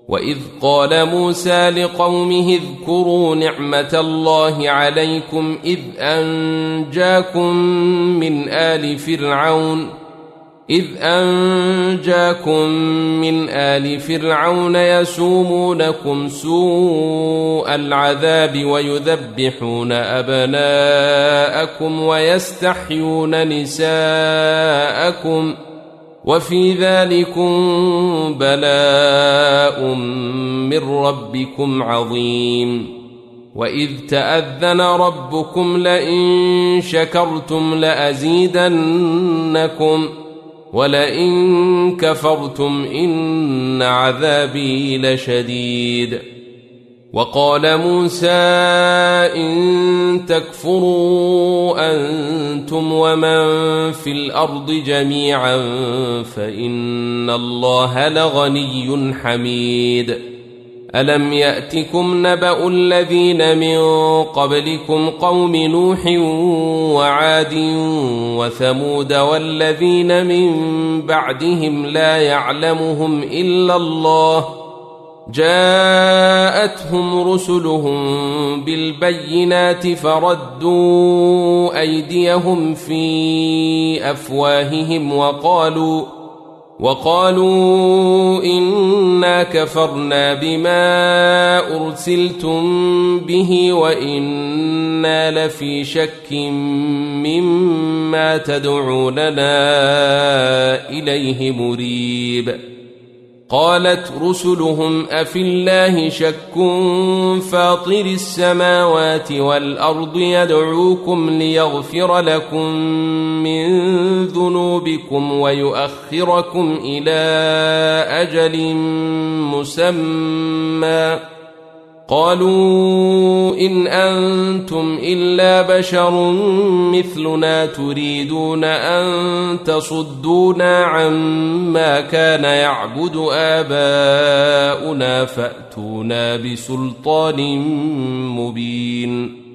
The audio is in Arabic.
وإذ قال موسى لقومه اذكروا نعمة الله عليكم إذ أنجاكم من آل فرعون يسومونكم سوء العذاب ويذبحون أبناءكم ويستحيون نساءكم وفي ذلكم بلاء من ربكم عظيم وإذ تأذن ربكم لئن شكرتم لأزيدنكم ولئن كفرتم إن عذابي لشديد وقال موسى إن تكفروا أنتم ومن في الأرض جميعا فإن الله لغني حميد ألم يأتكم نبأ الذين من قبلكم قوم نوح وعاد وثمود والذين من بعدهم لا يعلمهم إلا الله جاءتهم رسلهم بالبينات فردوا أيديهم في أفواههم وقالوا إنا كفرنا بما أرسلتم به وإنا لفي شك مما تدعوننا إليه مريب قالت رسلهم أفي الله شك فاطر السماوات والأرض يدعوكم ليغفر لكم من ذنوبكم ويؤخركم إلى أجل مسمى قالوا إن أنتم إلا بشر مثلنا تريدون أن تصدونا عما كان يعبد آباؤنا فأتونا بسلطان مبين